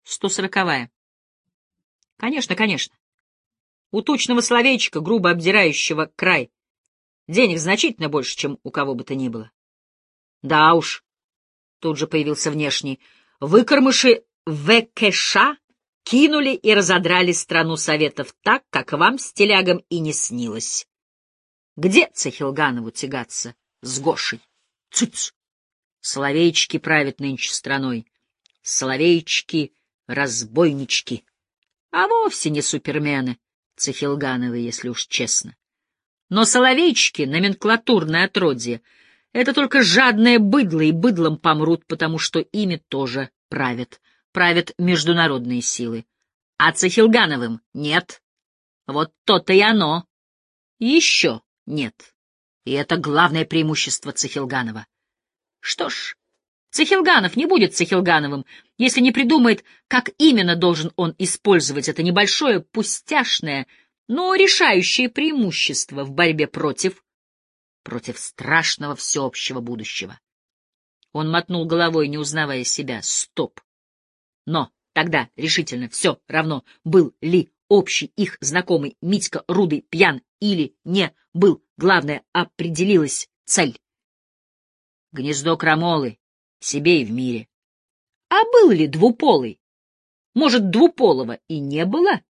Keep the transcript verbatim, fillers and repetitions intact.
сто сороковая. Конечно, конечно. У тучного словечка, грубо обдирающего край, денег значительно больше, чем у кого бы то ни было. Да уж, тут же появился внешний. Выкормыши ВКШ кинули и разодрали страну советов так, как вам, стилягам, и не снилось. Где Цехилганову тягаться с Гошей? Цыц! Соловейчики правят нынче страной. Соловейчики-разбойнички. А вовсе не супермены Цехилгановы, если уж честно. Но соловейчики, номенклатурное отродье, это только жадное быдло, и быдлом помрут, потому что ими тоже правят. Правят международные силы. А Цехилгановым нет. Вот то-то и оно. Еще нет. И это главное преимущество Цехилганова. Что ж, Цехилганов не будет Цехилгановым, если не придумает, как именно должен он использовать это небольшое, пустяшное, но решающее преимущество в борьбе против, против страшного всеобщего будущего. Он мотнул головой, не узнавая себя. Стоп! Но тогда решительно все равно, был ли общий их знакомый Митька Рудый пьян или не был, главное, определилась цель. Гнездо крамолы, себе и в мире. А был ли двуполый? Может, двуполого и не было?